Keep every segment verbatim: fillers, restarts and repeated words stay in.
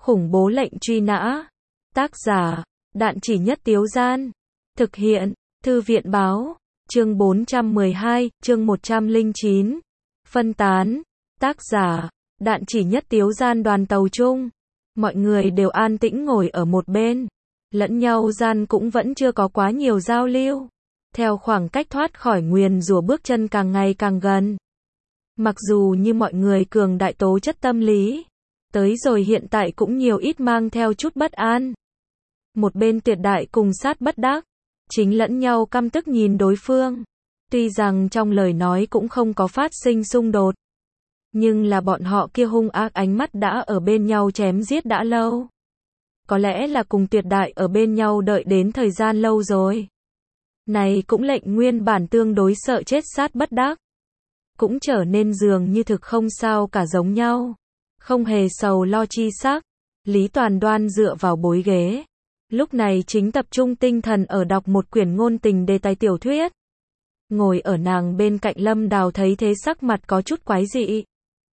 Khủng bố lệnh truy nã. Tác giả, Đạn Chỉ Nhất Tiếu Gian. Thực hiện, Thư viện báo. Chương bốn trăm mười hai, chương một trăm lẻ chín. Phân tán. Tác giả, Đạn Chỉ Nhất Tiếu Gian. Đoàn tàu chung. Mọi người đều an tĩnh ngồi ở một bên. Lẫn nhau gian cũng vẫn chưa có quá nhiều giao lưu. Theo khoảng cách thoát khỏi nguyền rủa bước chân càng ngày càng gần. Mặc dù như mọi người cường đại tố chất tâm lý, tới rồi hiện tại cũng nhiều ít mang theo chút bất an. Một bên tuyệt đại cùng sát bất đắc, chính lẫn nhau căm tức nhìn đối phương. Tuy rằng trong lời nói cũng không có phát sinh xung đột, nhưng là bọn họ kia hung ác ánh mắt đã ở bên nhau chém giết đã lâu. Có lẽ là cùng tuyệt đại ở bên nhau đợi đến thời gian lâu rồi. Này cũng lệnh nguyên bản tương đối sợ chết sát bất đắc, cũng trở nên dường như thực không sao cả giống nhau. Không hề sầu lo chi sắc. Lý Toàn Đoan dựa vào bối ghế. Lúc này chính tập trung tinh thần ở đọc một quyển ngôn tình đề tài tiểu thuyết. Ngồi ở nàng bên cạnh Lâm Đào thấy thế sắc mặt có chút quái dị.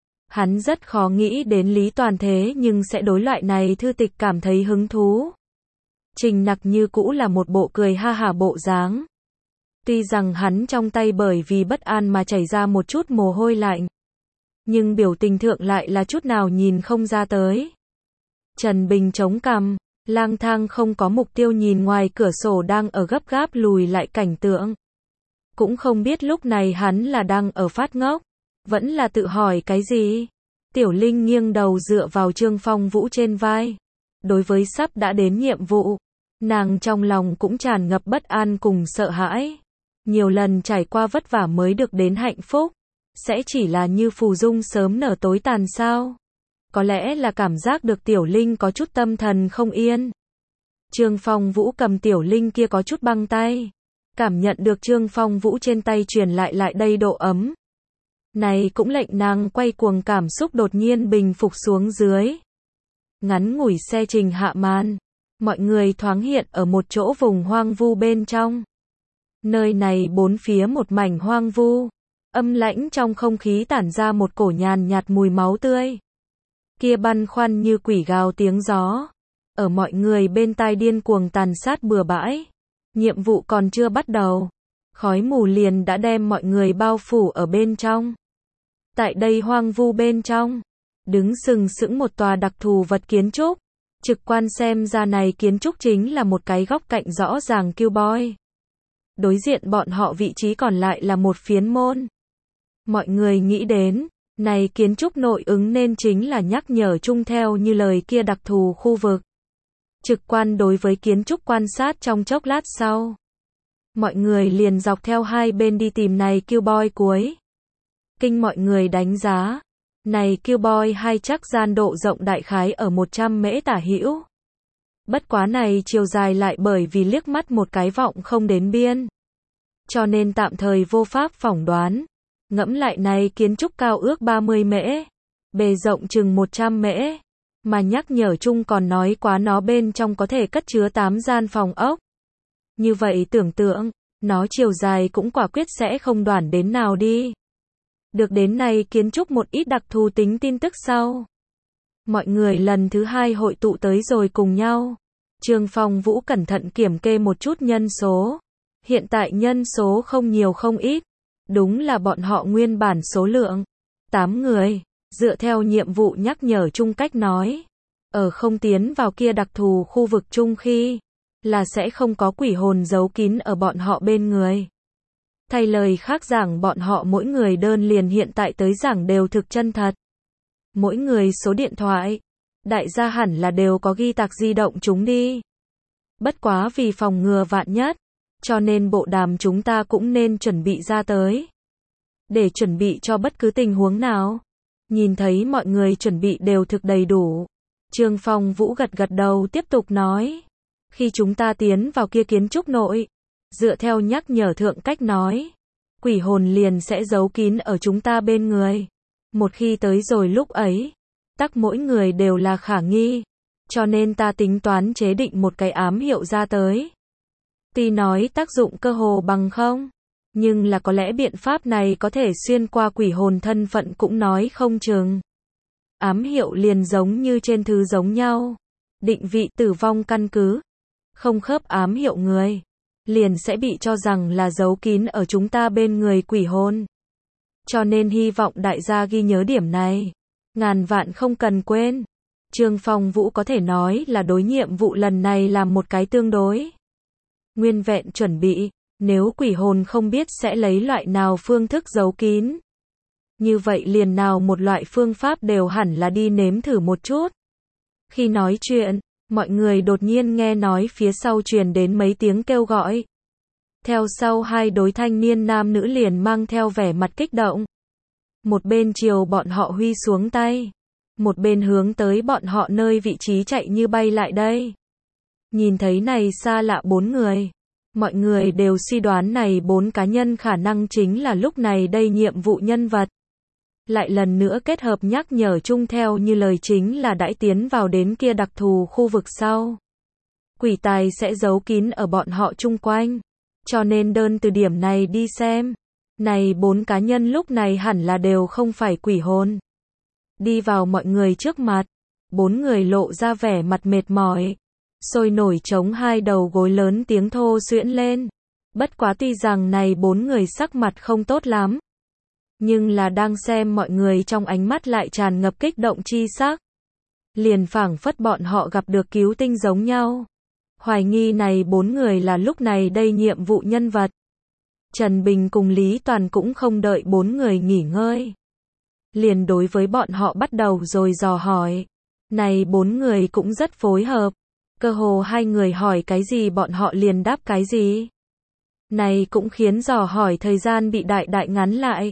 Hắn rất khó nghĩ đến Lý Toàn thế nhưng sẽ đối loại này thư tịch cảm thấy hứng thú. Trình Nặc như cũ là một bộ cười ha hả bộ dáng. Tuy rằng hắn trong tay bởi vì bất an mà chảy ra một chút mồ hôi lạnh, nhưng biểu tình thượng lại là chút nào nhìn không ra tới. Trần Bình chống cằm, lang thang không có mục tiêu nhìn ngoài cửa sổ đang ở gấp gáp lùi lại cảnh tượng. Cũng không biết lúc này hắn là đang ở phát ngốc, vẫn là tự hỏi cái gì. Tiểu Linh nghiêng đầu dựa vào Trương Phong Vũ trên vai. Đối với sắp đã đến nhiệm vụ, nàng trong lòng cũng tràn ngập bất an cùng sợ hãi. Nhiều lần trải qua vất vả mới được đến hạnh phúc, sẽ chỉ là như phù dung sớm nở tối tàn sao? Có lẽ là cảm giác được Tiểu Linh có chút tâm thần không yên. Trương Phong Vũ cầm Tiểu Linh kia có chút băng tay, cảm nhận được Trương Phong Vũ trên tay truyền lại lại đây độ ấm. Này cũng lệnh nàng quay cuồng cảm xúc đột nhiên bình phục xuống dưới. Ngắn ngủi xe trình hạ màn, mọi người thoáng hiện ở một chỗ vùng hoang vu bên trong. Nơi này bốn phía một mảnh hoang vu, âm lãnh trong không khí tản ra một cổ nhàn nhạt mùi máu tươi. Kia băn khoăn như quỷ gào tiếng gió, ở mọi người bên tai điên cuồng tàn sát bừa bãi. Nhiệm vụ còn chưa bắt đầu, khói mù liền đã đem mọi người bao phủ ở bên trong. Tại đây hoang vu bên trong, đứng sừng sững một tòa đặc thù vật kiến trúc. Trực quan xem ra này kiến trúc chính là một cái góc cạnh rõ ràng Killboy. Đối diện bọn họ vị trí còn lại là một phiến môn. Mọi người nghĩ đến, này kiến trúc nội ứng nên chính là nhắc nhở chung theo như lời kia đặc thù khu vực. Trực quan đối với kiến trúc quan sát trong chốc lát sau. Mọi người liền dọc theo hai bên đi tìm này Killboy cuối. Kinh mọi người đánh giá, này Killboy hai chắc gian độ rộng đại khái ở một trăm mễ tả hữu. Bất quá này chiều dài lại bởi vì liếc mắt một cái vọng không đến biên, cho nên tạm thời vô pháp phỏng đoán. Ngẫm lại này kiến trúc cao ước ba mươi mễ, bề rộng chừng một trăm mễ, mà nhắc nhở chung còn nói quá nó bên trong có thể cất chứa tám gian phòng ốc. Như vậy tưởng tượng, nó chiều dài cũng quả quyết sẽ không đoản đến nào đi. Được đến này kiến trúc một ít đặc thù tính tin tức sau. Mọi người lần thứ hai hội tụ tới rồi cùng nhau. Trương Phong Vũ cẩn thận kiểm kê một chút nhân số. Hiện tại nhân số không nhiều không ít. Đúng là bọn họ nguyên bản số lượng. tám người. Dựa theo nhiệm vụ nhắc nhở chung cách nói. Ở không tiến vào kia đặc thù khu vực chung khi. Là sẽ không có quỷ hồn giấu kín ở bọn họ bên người. Thay lời khác giảng bọn họ mỗi người đơn liền hiện tại tới giảng đều thực chân thật. Mỗi người số điện thoại. Đại gia hẳn là đều có ghi tạc di động chúng đi. Bất quá vì phòng ngừa vạn nhất, cho nên bộ đàm chúng ta cũng nên chuẩn bị ra tới. Để chuẩn bị cho bất cứ tình huống nào. Nhìn thấy mọi người chuẩn bị đều thực đầy đủ. Trương Phong Vũ gật gật đầu tiếp tục nói. Khi chúng ta tiến vào kia kiến trúc nội, dựa theo nhắc nhở thượng cách nói, quỷ hồn liền sẽ giấu kín ở chúng ta bên người. Một khi tới rồi lúc ấy, tắc mỗi người đều là khả nghi, cho nên ta tính toán chế định một cái ám hiệu ra tới. Tuy nói tác dụng cơ hồ bằng không, nhưng là có lẽ biện pháp này có thể xuyên qua quỷ hồn thân phận cũng nói không chừng. ám hiệu liền giống như trên thứ giống nhau. Định vị tử vong căn cứ, không khớp ám hiệu người, liền sẽ bị cho rằng là giấu kín ở chúng ta bên người quỷ hồn. Cho nên hy vọng đại gia ghi nhớ điểm này. Ngàn vạn không cần quên. Trương Phong Vũ có thể nói là đối nhiệm vụ lần này làm một cái tương đối nguyên vẹn chuẩn bị, nếu quỷ hồn không biết sẽ lấy loại nào phương thức giấu kín. Như vậy liền nào một loại phương pháp đều hẳn là đi nếm thử một chút. Khi nói chuyện, mọi người đột nhiên nghe nói phía sau truyền đến mấy tiếng kêu gọi. Theo sau hai đối thanh niên nam nữ liền mang theo vẻ mặt kích động. Một bên chiều bọn họ huy xuống tay, một bên hướng tới bọn họ nơi vị trí chạy như bay lại đây. Nhìn thấy này xa lạ bốn người, mọi người đều suy đoán này bốn cá nhân khả năng chính là lúc này đây nhiệm vụ nhân vật. Lại lần nữa kết hợp nhắc nhở chung theo như lời chính là đãi tiến vào đến kia đặc thù khu vực sau. Quỷ tài sẽ giấu kín ở bọn họ chung quanh. Cho nên đơn từ điểm này đi xem. Này bốn cá nhân lúc này hẳn là đều không phải quỷ hồn. Đi vào mọi người trước mặt. Bốn người lộ ra vẻ mặt mệt mỏi. Sôi nổi chống hai đầu gối lớn tiếng thô xuyễn lên. Bất quá tuy rằng này bốn người sắc mặt không tốt lắm. Nhưng là đang xem mọi người trong ánh mắt lại tràn ngập kích động chi sắc. Liền phảng phất bọn họ gặp được cứu tinh giống nhau. Hoài nghi này bốn người là lúc này đây nhiệm vụ nhân vật. Trần Bình cùng Lý Toàn cũng không đợi bốn người nghỉ ngơi. Liền đối với bọn họ bắt đầu rồi dò hỏi. Này bốn người cũng rất phối hợp. Cơ hồ hai người hỏi cái gì bọn họ liền đáp cái gì. Này cũng khiến dò hỏi thời gian bị đại đại ngắn lại.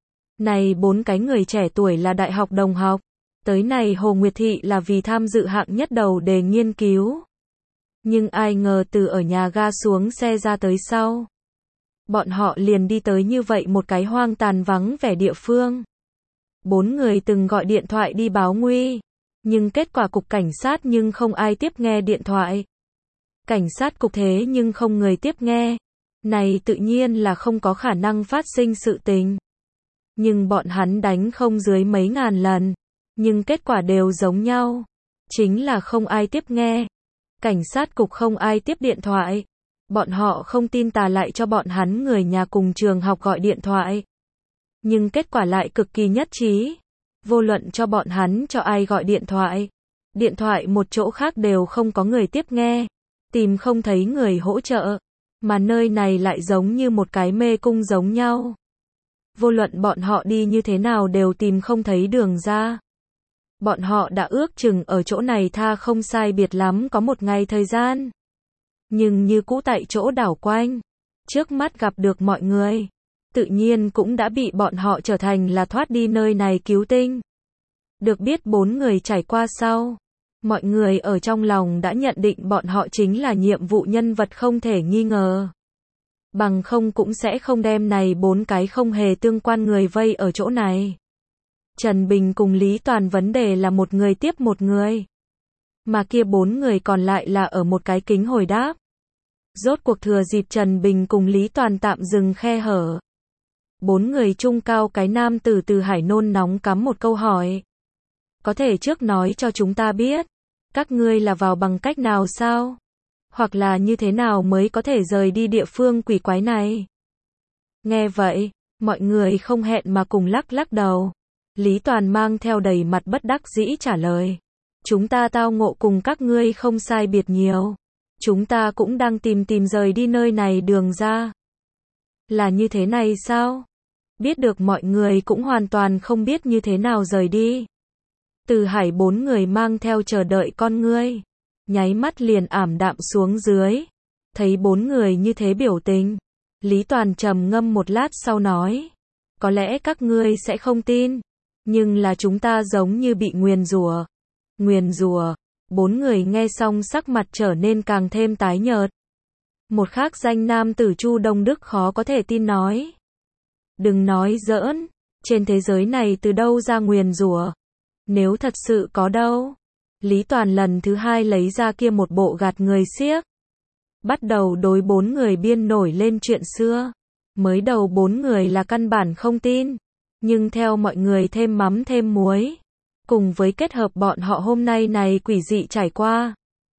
Này bốn cái người trẻ tuổi là đại học đồng học. Tới này Hồ Nguyệt Thị là vì tham dự hạng nhất đầu đề nghiên cứu. Nhưng ai ngờ từ ở nhà ga xuống xe ra tới sau. Bọn họ liền đi tới như vậy một cái hoang tàn vắng vẻ địa phương. Bốn người từng gọi điện thoại đi báo nguy. Nhưng kết quả cục cảnh sát nhưng không ai tiếp nghe điện thoại. Cảnh sát cục thế nhưng không người tiếp nghe. Này tự nhiên là không có khả năng phát sinh sự tình. Nhưng bọn hắn đánh không dưới mấy ngàn lần. Nhưng kết quả đều giống nhau. Chính là không ai tiếp nghe. Cảnh sát cục không ai tiếp điện thoại. Bọn họ không tin tà lại cho bọn hắn người nhà cùng trường học gọi điện thoại. Nhưng kết quả lại cực kỳ nhất trí. Vô luận cho bọn hắn cho ai gọi điện thoại. Điện thoại một chỗ khác đều không có người tiếp nghe. Tìm không thấy người hỗ trợ. Mà nơi này lại giống như một cái mê cung giống nhau. Vô luận bọn họ đi như thế nào đều tìm không thấy đường ra. Bọn họ đã ước chừng ở chỗ này tha không sai biệt lắm có một ngày thời gian. Nhưng như cũ tại chỗ đảo quanh. Trước mắt gặp được mọi người. Tự nhiên cũng đã bị bọn họ trở thành là thoát đi nơi này cứu tinh. Được biết bốn người trải qua sau. Mọi người ở trong lòng đã nhận định bọn họ chính là nhiệm vụ nhân vật không thể nghi ngờ. Bằng không cũng sẽ không đem này bốn cái không hề tương quan người vây ở chỗ này. Trần Bình cùng Lý Toàn vấn đề là một người tiếp một người. Mà kia bốn người còn lại là ở một cái kính hồi đáp. Rốt cuộc thừa dịp Trần Bình cùng Lý Toàn tạm dừng khe hở. Bốn người trung cao cái nam từ từ hải nôn nóng cắm một câu hỏi. Có thể trước nói cho chúng ta biết. Các ngươi là vào bằng cách nào sao? Hoặc là như thế nào mới có thể rời đi địa phương quỷ quái này? Nghe vậy, mọi người không hẹn mà cùng lắc lắc đầu. Lý Toàn mang theo đầy mặt bất đắc dĩ trả lời. Chúng ta tao ngộ cùng các ngươi không sai biệt nhiều. Chúng ta cũng đang tìm tìm rời đi nơi này đường ra. Là như thế này sao? Biết được mọi người cũng hoàn toàn không biết như thế nào rời đi. Từ hải bốn người mang theo chờ đợi con ngươi. Nháy mắt liền ảm đạm xuống dưới. Thấy bốn người như thế biểu tình. Lý Toàn trầm ngâm một lát sau nói. Có lẽ các ngươi sẽ không tin. Nhưng là chúng ta giống như bị nguyền rủa. Nguyền rủa. Bốn người nghe xong sắc mặt trở nên càng thêm tái nhợt. Một khác danh nam tử Chu Đông Đức khó có thể tin nói. Đừng nói giỡn. Trên thế giới này từ đâu ra nguyền rủa? Nếu thật sự có đâu. Lý Toàn lần thứ hai lấy ra kia một bộ gạt người xiếc. Bắt đầu đối bốn người biên nổi lên chuyện xưa. Mới đầu bốn người là căn bản không tin. Nhưng theo mọi người thêm mắm thêm muối. Cùng với kết hợp bọn họ hôm nay này quỷ dị trải qua.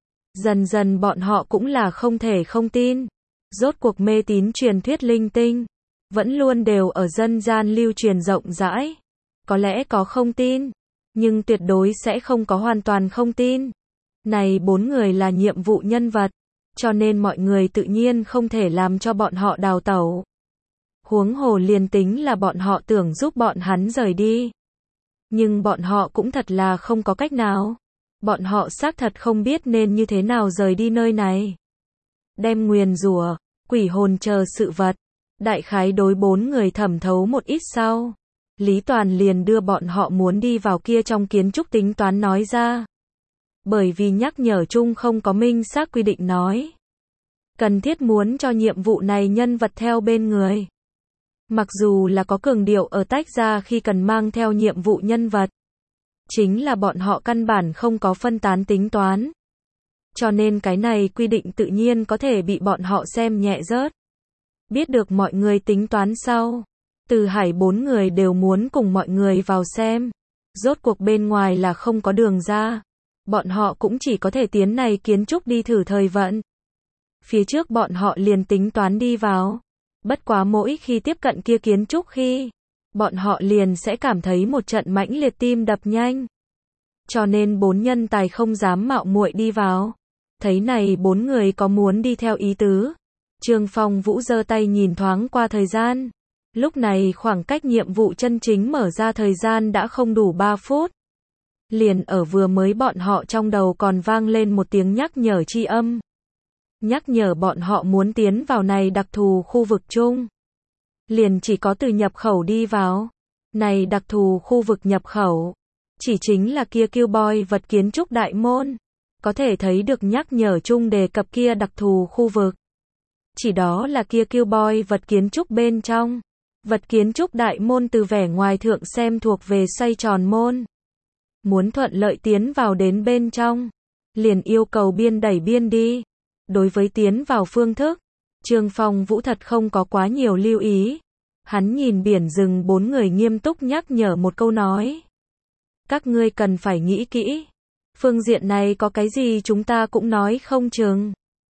Dần dần bọn họ cũng là không thể không tin. Rốt cuộc mê tín truyền thuyết linh tinh, vẫn luôn đều ở dân gian lưu truyền rộng rãi. Có lẽ có không tin, nhưng tuyệt đối sẽ không có hoàn toàn không tin. Này bốn người là nhiệm vụ nhân vật, cho nên mọi người tự nhiên không thể làm cho bọn họ đào tẩu. Huống hồ liền tính là bọn họ tưởng giúp bọn hắn rời đi. Nhưng bọn họ cũng thật là không có cách nào. Bọn họ xác thật không biết nên như thế nào rời đi nơi này. Đem nguyền rủa, quỷ hồn chờ sự vật. Đại khái đối bốn người thẩm thấu một ít sau. Lý Toàn liền đưa bọn họ muốn đi vào kia trong kiến trúc tính toán nói ra. Bởi vì nhắc nhở chung không có minh xác quy định nói. Cần thiết muốn cho nhiệm vụ này nhân vật theo bên người. Mặc dù là có cường điệu ở tách ra khi cần mang theo nhiệm vụ nhân vật. Chính là bọn họ căn bản không có phân tán tính toán. Cho nên cái này quy định tự nhiên có thể bị bọn họ xem nhẹ rớt. Biết được mọi người tính toán sau. Từ Hải bốn người đều muốn cùng mọi người vào xem. Rốt cuộc bên ngoài là không có đường ra. Bọn họ cũng chỉ có thể tiến này kiến trúc đi thử thời vận. Phía trước bọn họ liền tính toán đi vào. Bất quá mỗi khi tiếp cận kia kiến trúc khi, bọn họ liền sẽ cảm thấy một trận mãnh liệt tim đập nhanh. Cho nên bốn nhân tài không dám mạo muội đi vào. Thấy này bốn người có muốn đi theo ý tứ. Trương Phong Vũ giơ tay nhìn thoáng qua thời gian. Lúc này khoảng cách nhiệm vụ chân chính mở ra thời gian đã không đủ ba phút. Liền ở vừa mới bọn họ trong đầu còn vang lên một tiếng nhắc nhở chi âm. Nhắc nhở bọn họ muốn tiến vào này đặc thù khu vực chung. Liền chỉ có từ nhập khẩu đi vào. Này đặc thù khu vực nhập khẩu. Chỉ chính là kia Killboy vật kiến trúc đại môn. Có thể thấy được nhắc nhở chung đề cập kia đặc thù khu vực. Chỉ đó là kia Killboy vật kiến trúc bên trong. Vật kiến trúc đại môn từ vẻ ngoài thượng xem thuộc về xoay tròn môn. Muốn thuận lợi tiến vào đến bên trong. Liền yêu cầu biên đẩy biên đi. Đối với tiến vào phương thức, Trương Phong Vũ thật không có quá nhiều lưu ý. Hắn nhìn biển rừng bốn người nghiêm túc nhắc nhở một câu nói. Các ngươi cần phải nghĩ kỹ. Phương diện này có cái gì chúng ta cũng nói không chừng.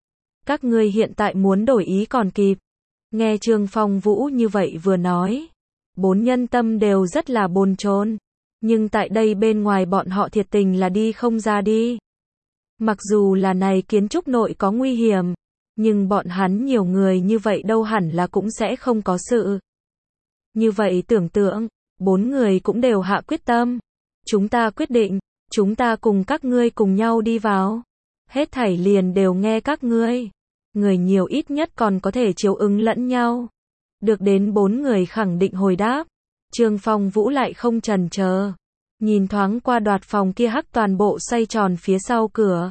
Các ngươi hiện tại muốn đổi ý còn kịp. Nghe Trương Phong Vũ như vậy vừa nói. Bốn nhân tâm đều rất là bồn chồn. Nhưng tại đây bên ngoài bọn họ thiệt tình là đi không ra đi. Mặc dù là này kiến trúc nội có nguy hiểm, nhưng bọn hắn nhiều người như vậy đâu hẳn là cũng sẽ không có sự. Như vậy tưởng tượng, bốn người cũng đều hạ quyết tâm. Chúng ta quyết định, chúng ta cùng các ngươi cùng nhau đi vào. Hết thảy liền đều nghe các ngươi. Người nhiều ít nhất còn có thể chiếu ứng lẫn nhau. Được đến bốn người khẳng định hồi đáp. Trương Phong Vũ lại không chần chờ. Nhìn thoáng qua đoạt phòng kia hắc toàn bộ xoay tròn phía sau cửa.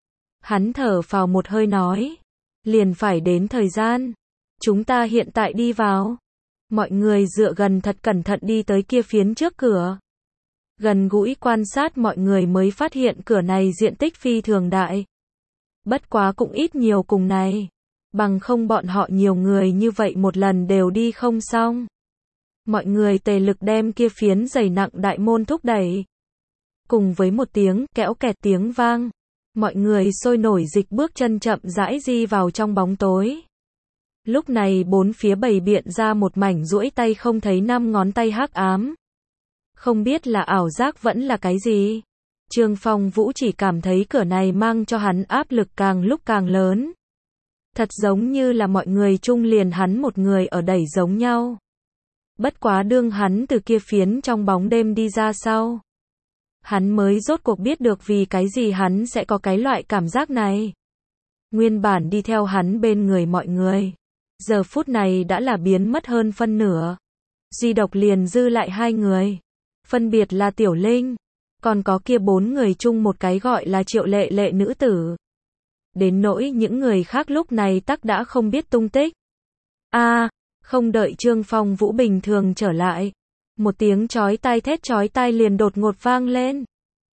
Hắn thở phào một hơi nói. Liền phải đến thời gian. Chúng ta hiện tại đi vào. Mọi người dựa gần thật cẩn thận đi tới kia phiến trước cửa. Gần gũi quan sát mọi người mới phát hiện cửa này diện tích phi thường đại. Bất quá cũng ít nhiều cùng này. Bằng không bọn họ nhiều người như vậy một lần đều đi không xong. Mọi người tề lực đem kia phiến dày nặng đại môn thúc đẩy. Cùng với một tiếng kẽo kẹt tiếng vang. Mọi người sôi nổi dịch bước chân chậm rãi di vào trong bóng tối. Lúc này bốn phía bày biện ra một mảnh duỗi tay không thấy năm ngón tay hắc ám. Không biết là ảo giác vẫn là cái gì. Trương Phong Vũ chỉ cảm thấy cửa này mang cho hắn áp lực càng lúc càng lớn. Thật giống như là mọi người chung liền hắn một người ở đẩy giống nhau. Bất quá đương hắn từ kia phiến trong bóng đêm đi ra sau. Hắn mới rốt cuộc biết được vì cái gì hắn sẽ có cái loại cảm giác này. Nguyên bản đi theo hắn bên người mọi người. Giờ phút này đã là biến mất hơn phân nửa. Duy độc liền dư lại hai người. Phân biệt là Tiểu Linh. Còn có kia bốn người chung một cái gọi là Triệu Lệ Lệ nữ tử. Đến nỗi những người khác lúc này tắc đã không biết tung tích. A, à, không đợi Trương Phong Vũ bình thường trở lại. Một tiếng chói tai thét chói tai liền đột ngột vang lên.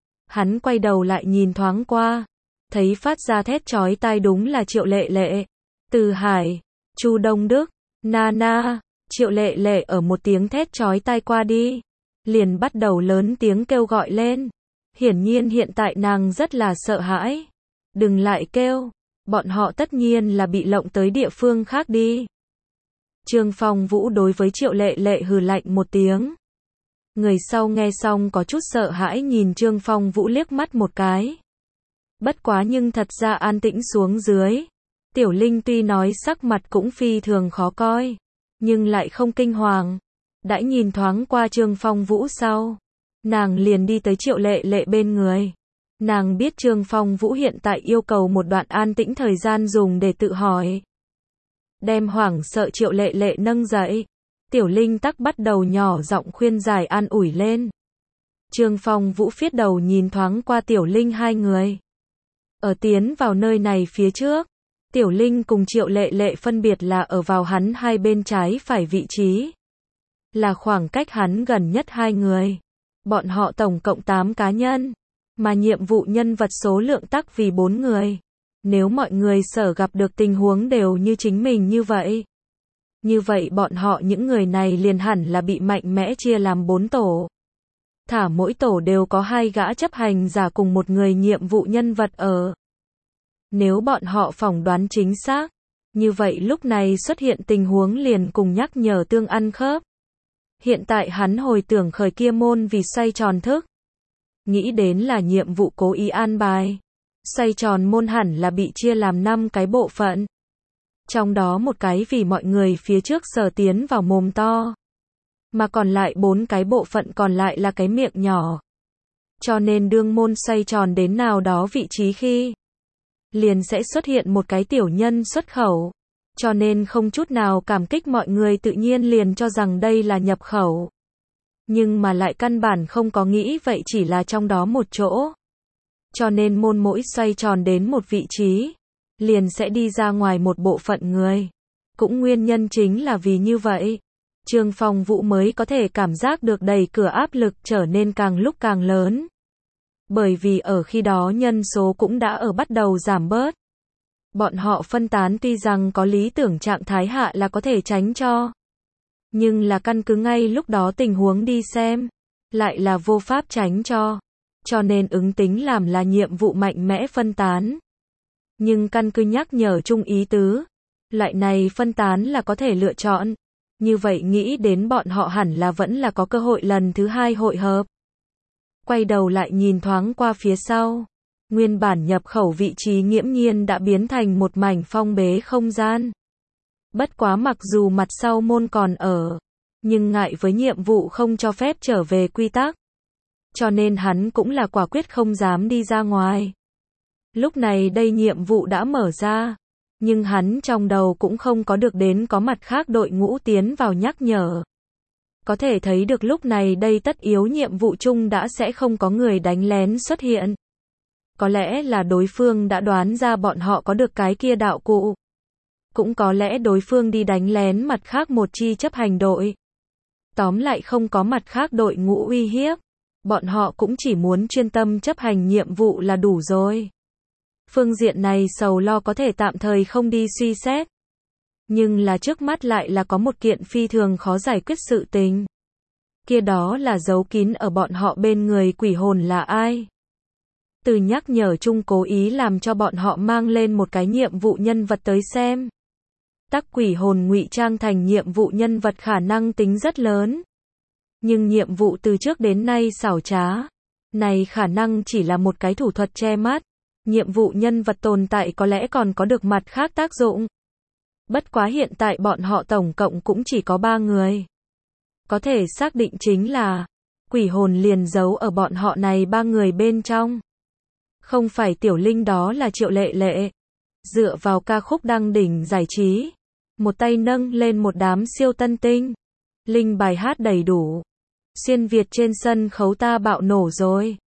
Hắn quay đầu lại nhìn thoáng qua. Thấy phát ra thét chói tai đúng là Triệu Lệ Lệ. Từ Hải, Chu Đông Đức, Nana, Triệu Lệ Lệ ở một tiếng thét chói tai qua đi. liền bắt đầu lớn tiếng kêu gọi lên. Hiển nhiên hiện tại nàng rất là sợ hãi. Đừng lại kêu, bọn họ tất nhiên là bị lộng tới địa phương khác đi. Trương Phong Vũ đối với Triệu Lệ Lệ hừ lạnh một tiếng. Người sau nghe xong có chút sợ hãi nhìn Trương Phong Vũ liếc mắt một cái. Bất quá nhưng thật ra an tĩnh xuống dưới. Tiểu Linh tuy nói sắc mặt cũng phi thường khó coi, nhưng lại không kinh hoàng. Đã nhìn thoáng qua Trương Phong Vũ sau, nàng liền đi tới Triệu Lệ Lệ bên người. Nàng biết Trương Phong Vũ hiện tại yêu cầu một đoạn an tĩnh thời gian dùng để tự hỏi. Đem hoảng sợ Triệu Lệ Lệ nâng dậy. Tiểu Linh tắc bắt đầu nhỏ giọng khuyên giải an ủi lên. Trương Phong Vũ phiết đầu nhìn thoáng qua Tiểu Linh hai người. Ở tiến vào nơi này phía trước, Tiểu Linh cùng Triệu Lệ Lệ phân biệt là ở vào hắn hai bên trái phải vị trí. Là khoảng cách hắn gần nhất hai người. Bọn họ tổng cộng tám cá nhân, mà nhiệm vụ nhân vật số lượng tắc vì bốn người. Nếu mọi người sở gặp được tình huống đều như chính mình như vậy, như vậy bọn họ những người này liền hẳn là bị mạnh mẽ chia làm bốn tổ. Thả mỗi tổ đều có hai gã chấp hành giả cùng một người nhiệm vụ nhân vật ở. Nếu bọn họ phỏng đoán chính xác, như vậy lúc này xuất hiện tình huống liền cùng nhắc nhở tương ăn khớp. Hiện tại hắn hồi tưởng khởi kia môn vì xoay tròn thức. Nghĩ đến là nhiệm vụ cố ý an bài. Xoay tròn môn hẳn là bị chia làm năm cái bộ phận. Trong đó một cái vì mọi người phía trước sờ tiến vào mồm to. Mà còn lại bốn cái bộ phận còn lại là cái miệng nhỏ. Cho nên đương môn xoay tròn đến nào đó vị trí khi, liền sẽ xuất hiện một cái tiểu nhân xuất khẩu. Cho nên không chút nào cảm kích mọi người tự nhiên liền cho rằng đây là nhập khẩu. Nhưng mà lại căn bản không có nghĩ vậy chỉ là trong đó một chỗ. Cho nên môn mỗi xoay tròn đến một vị trí, liền sẽ đi ra ngoài một bộ phận người. Cũng nguyên nhân chính là vì như vậy, Trương Phong Vũ mới có thể cảm giác được đẩy cửa áp lực trở nên càng lúc càng lớn. Bởi vì ở khi đó nhân số cũng đã ở bắt đầu giảm bớt. Bọn họ phân tán tuy rằng có lý tưởng trạng thái hạ là có thể tránh cho, nhưng là căn cứ ngay lúc đó tình huống đi xem, lại là vô pháp tránh cho. Cho nên ứng tính làm là nhiệm vụ mạnh mẽ phân tán. Nhưng căn cứ nhắc nhở chung ý tứ, loại này phân tán là có thể lựa chọn. Như vậy nghĩ đến bọn họ hẳn là vẫn là có cơ hội lần thứ hai hội hợp. Quay đầu lại nhìn thoáng qua phía sau. Nguyên bản nhập khẩu vị trí nghiễm nhiên đã biến thành một mảnh phong bế không gian. Bất quá mặc dù mặt sau môn còn ở, nhưng ngại với nhiệm vụ không cho phép trở về quy tắc. Cho nên hắn cũng là quả quyết không dám đi ra ngoài. Lúc này đây nhiệm vụ đã mở ra, nhưng hắn trong đầu cũng không có được đến có mặt khác đội ngũ tiến vào nhắc nhở. Có thể thấy được lúc này đây tất yếu nhiệm vụ chung đã sẽ không có người đánh lén xuất hiện. Có lẽ là đối phương đã đoán ra bọn họ có được cái kia đạo cụ. Cũng có lẽ đối phương đi đánh lén mặt khác một chi chấp hành đội. Tóm lại không có mặt khác đội ngũ uy hiếp. Bọn họ cũng chỉ muốn chuyên tâm chấp hành nhiệm vụ là đủ rồi. Phương diện này sầu lo có thể tạm thời không đi suy xét. Nhưng là trước mắt lại là có một kiện phi thường khó giải quyết sự tình. Kia đó là giấu kín ở bọn họ bên người quỷ hồn là ai. Từ nhắc nhở chung cố ý làm cho bọn họ mang lên một cái nhiệm vụ nhân vật tới xem. Tắc quỷ hồn ngụy trang thành nhiệm vụ nhân vật khả năng tính rất lớn. Nhưng nhiệm vụ từ trước đến nay xảo trá. Này khả năng chỉ là một cái thủ thuật che mắt. Nhiệm vụ nhân vật tồn tại có lẽ còn có được mặt khác tác dụng. Bất quá hiện tại bọn họ tổng cộng cũng chỉ có ba người. Có thể xác định chính là quỷ hồn liền giấu ở bọn họ này ba người bên trong. Không phải Tiểu Linh đó là Triệu Lệ Lệ. Dựa vào ca khúc đăng đỉnh giải trí, một tay nâng lên một đám siêu tân tinh. Linh bài hát đầy đủ. Xuyên Việt trên sân khấu ta bạo nổ rồi.